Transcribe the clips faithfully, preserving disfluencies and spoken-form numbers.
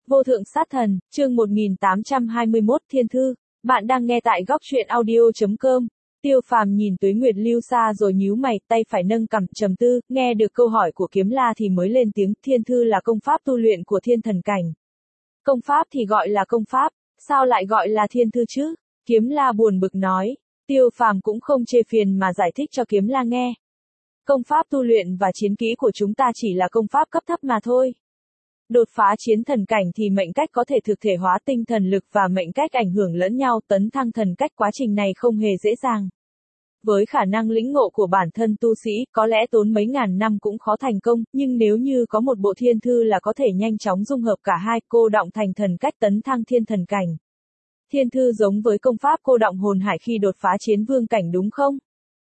Vô thượng sát thần, chương một nghìn tám trăm hai mươi mốt Thiên Thư. Bạn đang nghe tại góc truyện audio chấm com. Tiêu Phàm nhìn Tuế Nguyệt Lưu Sa rồi nhíu mày, tay phải nâng cằm, trầm tư, nghe được câu hỏi của Kiếm La thì mới lên tiếng, Thiên Thư là công pháp tu luyện của thiên thần cảnh. Công pháp thì gọi là công pháp, sao lại gọi là Thiên Thư chứ? Kiếm La buồn bực nói. Tiêu Phàm cũng không chê phiền mà giải thích cho Kiếm La nghe. Công pháp tu luyện và chiến kỹ của chúng ta chỉ là công pháp cấp thấp mà thôi. Đột phá chiến thần cảnh thì mệnh cách có thể thực thể hóa tinh thần lực và mệnh cách ảnh hưởng lẫn nhau, tấn thăng thần cách, quá trình này không hề dễ dàng. Với khả năng lĩnh ngộ của bản thân tu sĩ, có lẽ tốn mấy ngàn năm cũng khó thành công, nhưng nếu như có một bộ thiên thư là có thể nhanh chóng dung hợp cả hai, cô đọng thành thần cách, tấn thăng thiên thần cảnh. Thiên thư giống với công pháp cô đọng hồn hải khi đột phá chiến vương cảnh đúng không?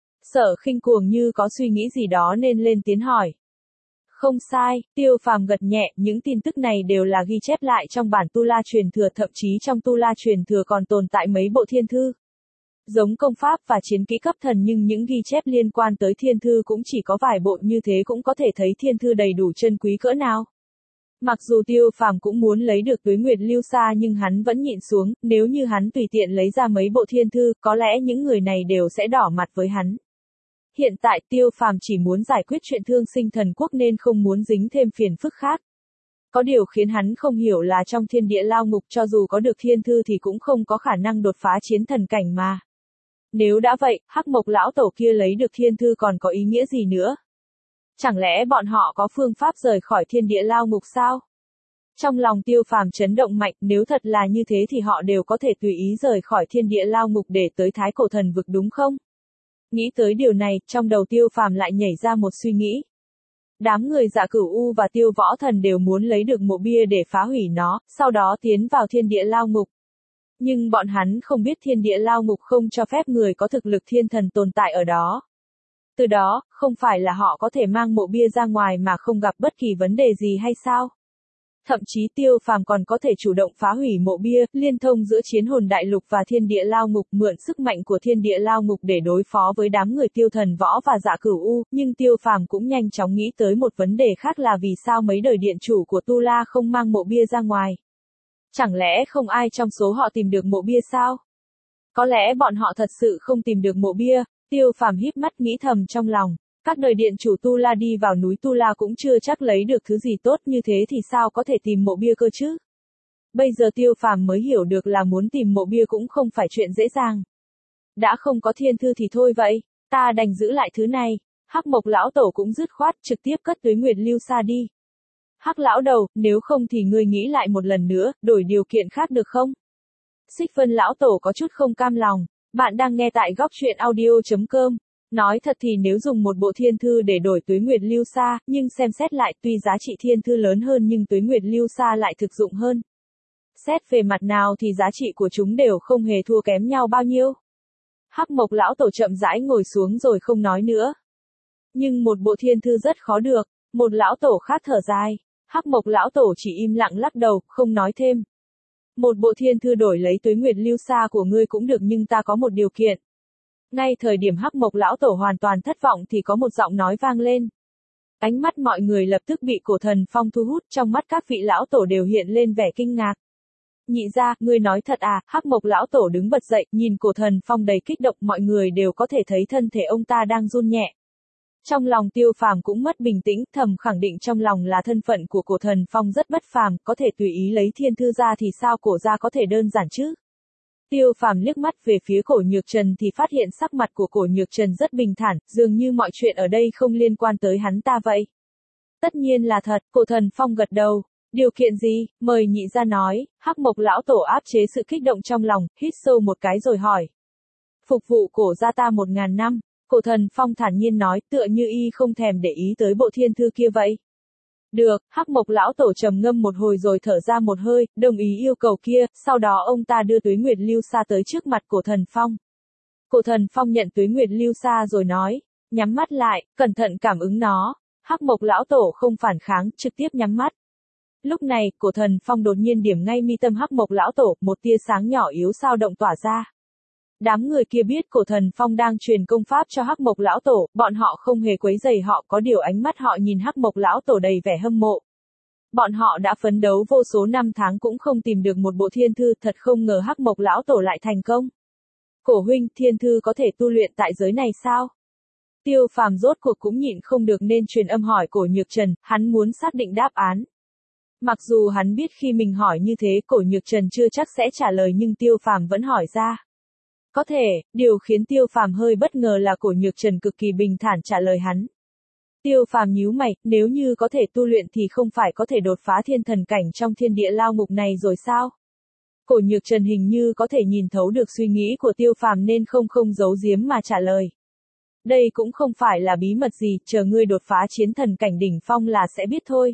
Sở Khinh Cuồng như có suy nghĩ gì đó nên lên tiếng hỏi. Không sai, Tiêu Phàm gật nhẹ, những tin tức này đều là ghi chép lại trong bản Tu La truyền thừa, thậm chí trong Tu La truyền thừa còn tồn tại mấy bộ thiên thư. Giống công pháp và chiến kỹ cấp thần nhưng những ghi chép liên quan tới thiên thư cũng chỉ có vài bộ, như thế cũng có thể thấy thiên thư đầy đủ chân quý cỡ nào. Mặc dù Tiêu Phàm cũng muốn lấy được Tuế Nguyệt Lưu Sa nhưng hắn vẫn nhịn xuống, nếu như hắn tùy tiện lấy ra mấy bộ thiên thư, có lẽ những người này đều sẽ đỏ mặt với hắn. Hiện tại Tiêu Phàm chỉ muốn giải quyết chuyện thương sinh thần quốc nên không muốn dính thêm phiền phức khác. Có điều khiến hắn không hiểu là trong thiên địa lao ngục cho dù có được thiên thư thì cũng không có khả năng đột phá chiến thần cảnh mà. Nếu đã vậy, Hắc Mộc lão tổ kia lấy được thiên thư còn có ý nghĩa gì nữa? Chẳng lẽ bọn họ có phương pháp rời khỏi thiên địa lao ngục sao? Trong lòng Tiêu Phàm chấn động mạnh, nếu thật là như thế thì họ đều có thể tùy ý rời khỏi thiên địa lao ngục để tới Thái Cổ Thần Vực đúng không? Nghĩ tới điều này, trong đầu Tiêu Phàm lại nhảy ra một suy nghĩ. Đám người Dạ Cửu U và Tiêu Võ Thần đều muốn lấy được mộ bia để phá hủy nó, sau đó tiến vào thiên địa lao ngục. Nhưng bọn hắn không biết thiên địa lao ngục không cho phép người có thực lực thiên thần tồn tại ở đó. Từ đó, không phải là họ có thể mang mộ bia ra ngoài mà không gặp bất kỳ vấn đề gì hay sao? Thậm chí Tiêu Phàm còn có thể chủ động phá hủy mộ bia, liên thông giữa chiến hồn đại lục và thiên địa lao ngục, mượn sức mạnh của thiên địa lao ngục để đối phó với đám người Tiêu Thần Võ và Dạ Cửu U, nhưng Tiêu Phàm cũng nhanh chóng nghĩ tới một vấn đề khác là vì sao mấy đời điện chủ của Tu La không mang mộ bia ra ngoài. Chẳng lẽ không ai trong số họ tìm được mộ bia sao? Có lẽ bọn họ thật sự không tìm được mộ bia, Tiêu Phàm híp mắt nghĩ thầm trong lòng. Các đời điện chủ Tu La đi vào núi Tu La cũng chưa chắc lấy được thứ gì tốt, như thế thì sao có thể tìm mộ bia cơ chứ? Bây giờ Tiêu Phàm mới hiểu được là muốn tìm mộ bia cũng không phải chuyện dễ dàng. Đã không có thiên thư thì thôi vậy, ta đành giữ lại thứ này. Hắc Mộc lão tổ cũng dứt khoát, trực tiếp cất Tuế Nguyệt Lưu Sa đi. Hắc lão đầu, nếu không thì ngươi nghĩ lại một lần nữa, đổi điều kiện khác được không? Xích Vân lão tổ có chút không cam lòng. Bạn đang nghe tại góc truyện audio chấm com. Nói thật thì nếu dùng một bộ thiên thư để đổi Tuế Nguyệt Lưu Sa, nhưng xem xét lại tuy giá trị thiên thư lớn hơn nhưng Tuế Nguyệt Lưu Sa lại thực dụng hơn. Xét về mặt nào thì giá trị của chúng đều không hề thua kém nhau bao nhiêu. Hắc Mộc lão tổ chậm rãi ngồi xuống rồi không nói nữa. Nhưng một bộ thiên thư rất khó được, một lão tổ khác thở dài. Hắc Mộc lão tổ chỉ im lặng lắc đầu, không nói thêm. Một bộ thiên thư đổi lấy Tuế Nguyệt Lưu Sa của ngươi cũng được nhưng ta có một điều kiện. Ngay thời điểm Hắc Mộc lão tổ hoàn toàn thất vọng thì có một giọng nói vang lên. Ánh mắt mọi người lập tức bị Cổ Thần Phong thu hút, trong mắt các vị lão tổ đều hiện lên vẻ kinh ngạc. Nhị gia, ngươi nói thật à? Hắc Mộc lão tổ đứng bật dậy, nhìn Cổ Thần Phong đầy kích động, mọi người đều có thể thấy thân thể ông ta đang run nhẹ. Trong lòng Tiêu Phàm cũng mất bình tĩnh, thầm khẳng định trong lòng là thân phận của Cổ Thần Phong rất bất phàm, có thể tùy ý lấy thiên thư ra thì sao Cổ gia có thể đơn giản chứ? Tiêu Phàm liếc mắt về phía Cổ Nhược Trần thì phát hiện sắc mặt của Cổ Nhược Trần rất bình thản, dường như mọi chuyện ở đây không liên quan tới hắn ta vậy. Tất nhiên là thật, Cổ Thần Phong gật đầu. Điều kiện gì? Mời nhị gia nói. Hắc Mộc lão tổ áp chế sự kích động trong lòng, hít sâu một cái rồi hỏi. Phục vụ Cổ gia ta một ngàn năm. Cổ Thần Phong thản nhiên nói, tựa như y không thèm để ý tới bộ thiên thư kia vậy. Được, Hắc Mộc lão tổ trầm ngâm một hồi rồi thở ra một hơi, đồng ý yêu cầu kia, sau đó ông ta đưa Tuế Nguyệt Lưu Sa tới trước mặt Cổ Thần Phong. Cổ Thần Phong nhận Tuế Nguyệt Lưu Sa rồi nói, nhắm mắt lại, cẩn thận cảm ứng nó. Hắc Mộc lão tổ không phản kháng, trực tiếp nhắm mắt. Lúc này, Cổ Thần Phong đột nhiên điểm ngay mi tâm Hắc Mộc lão tổ, một tia sáng nhỏ yếu sao động tỏa ra. Đám người kia biết Cổ Thần Phong đang truyền công pháp cho Hắc Mộc lão tổ, bọn họ không hề quấy rầy họ, có điều ánh mắt họ nhìn Hắc Mộc lão tổ đầy vẻ hâm mộ. Bọn họ đã phấn đấu vô số năm tháng cũng không tìm được một bộ thiên thư, thật không ngờ Hắc Mộc lão tổ lại thành công. Cổ huynh, thiên thư có thể tu luyện tại giới này sao? Tiêu Phàm rốt cuộc cũng nhịn không được nên truyền âm hỏi Cổ Nhược Trần, hắn muốn xác định đáp án. Mặc dù hắn biết khi mình hỏi như thế Cổ Nhược Trần chưa chắc sẽ trả lời nhưng Tiêu Phàm vẫn hỏi ra. Có thể, điều khiến Tiêu Phàm hơi bất ngờ là Cổ Nhược Trần cực kỳ bình thản trả lời hắn. Tiêu Phàm nhíu mày, nếu như có thể tu luyện thì không phải có thể đột phá thiên thần cảnh trong thiên địa lao ngục này rồi sao? Cổ Nhược Trần hình như có thể nhìn thấu được suy nghĩ của Tiêu Phàm nên không không giấu giếm mà trả lời. Đây cũng không phải là bí mật gì, chờ ngươi đột phá chiến thần cảnh đỉnh phong là sẽ biết thôi.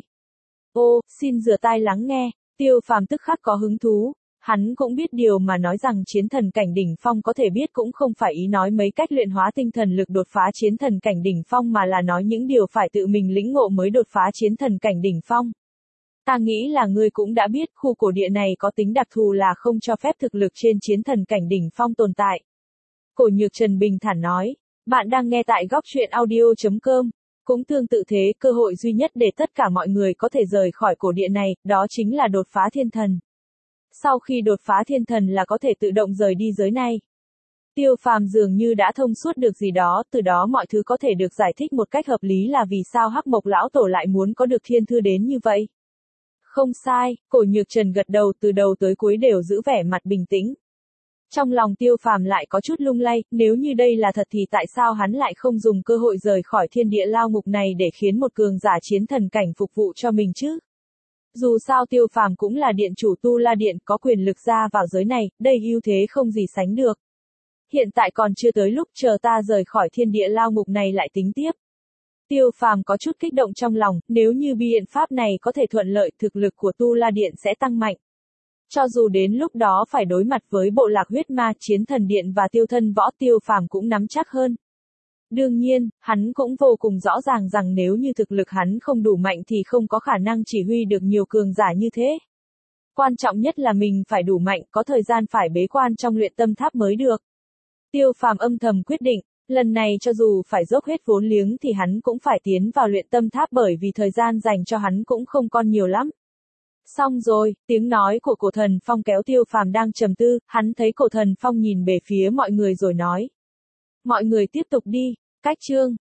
Ô, xin rửa tai lắng nghe, Tiêu Phàm tức khắc có hứng thú. Hắn cũng biết điều mà nói rằng chiến thần cảnh đỉnh phong có thể biết cũng không phải ý nói mấy cách luyện hóa tinh thần lực đột phá chiến thần cảnh đỉnh phong mà là nói những điều phải tự mình lĩnh ngộ mới đột phá chiến thần cảnh đỉnh phong. Ta nghĩ là ngươi cũng đã biết khu cổ địa này có tính đặc thù là không cho phép thực lực trên chiến thần cảnh đỉnh phong tồn tại. Cổ Nhược Trần bình thản nói, bạn đang nghe tại góc truyện audio chấm com. Cũng tương tự thế, cơ hội duy nhất để tất cả mọi người có thể rời khỏi cổ địa này, đó chính là đột phá thiên thần. Sau khi đột phá thiên thần là có thể tự động rời đi giới này. Tiêu Phàm dường như đã thông suốt được gì đó, từ đó mọi thứ có thể được giải thích một cách hợp lý là vì sao Hắc Mộc lão tổ lại muốn có được thiên thư đến như vậy. Không sai, Cổ Nhược Trần gật đầu, từ đầu tới cuối đều giữ vẻ mặt bình tĩnh. Trong lòng Tiêu Phàm lại có chút lung lay, nếu như đây là thật thì tại sao hắn lại không dùng cơ hội rời khỏi thiên địa lao ngục này để khiến một cường giả chiến thần cảnh phục vụ cho mình chứ? Dù sao Tiêu Phàm cũng là điện chủ Tu La Điện, có quyền lực ra vào giới này, đây ưu thế không gì sánh được. Hiện tại còn chưa tới lúc, chờ ta rời khỏi thiên địa lao ngục này lại tính tiếp. Tiêu Phàm có chút kích động trong lòng, nếu như biện pháp này có thể thuận lợi, thực lực của Tu La Điện sẽ tăng mạnh. Cho dù đến lúc đó phải đối mặt với bộ lạc huyết ma, chiến thần điện và tiêu thân võ, Tiêu Phàm cũng nắm chắc hơn. Đương nhiên, hắn cũng vô cùng rõ ràng rằng nếu như thực lực hắn không đủ mạnh thì không có khả năng chỉ huy được nhiều cường giả như thế. Quan trọng nhất là mình phải đủ mạnh, có thời gian phải bế quan trong luyện tâm tháp mới được. Tiêu Phàm âm thầm quyết định, lần này cho dù phải dốc hết vốn liếng thì hắn cũng phải tiến vào luyện tâm tháp bởi vì thời gian dành cho hắn cũng không còn nhiều lắm. Xong rồi, tiếng nói của Cổ Thần Phong kéo Tiêu Phàm đang trầm tư, hắn thấy Cổ Thần Phong nhìn về phía mọi người rồi nói. Mọi người tiếp tục đi, cách chương.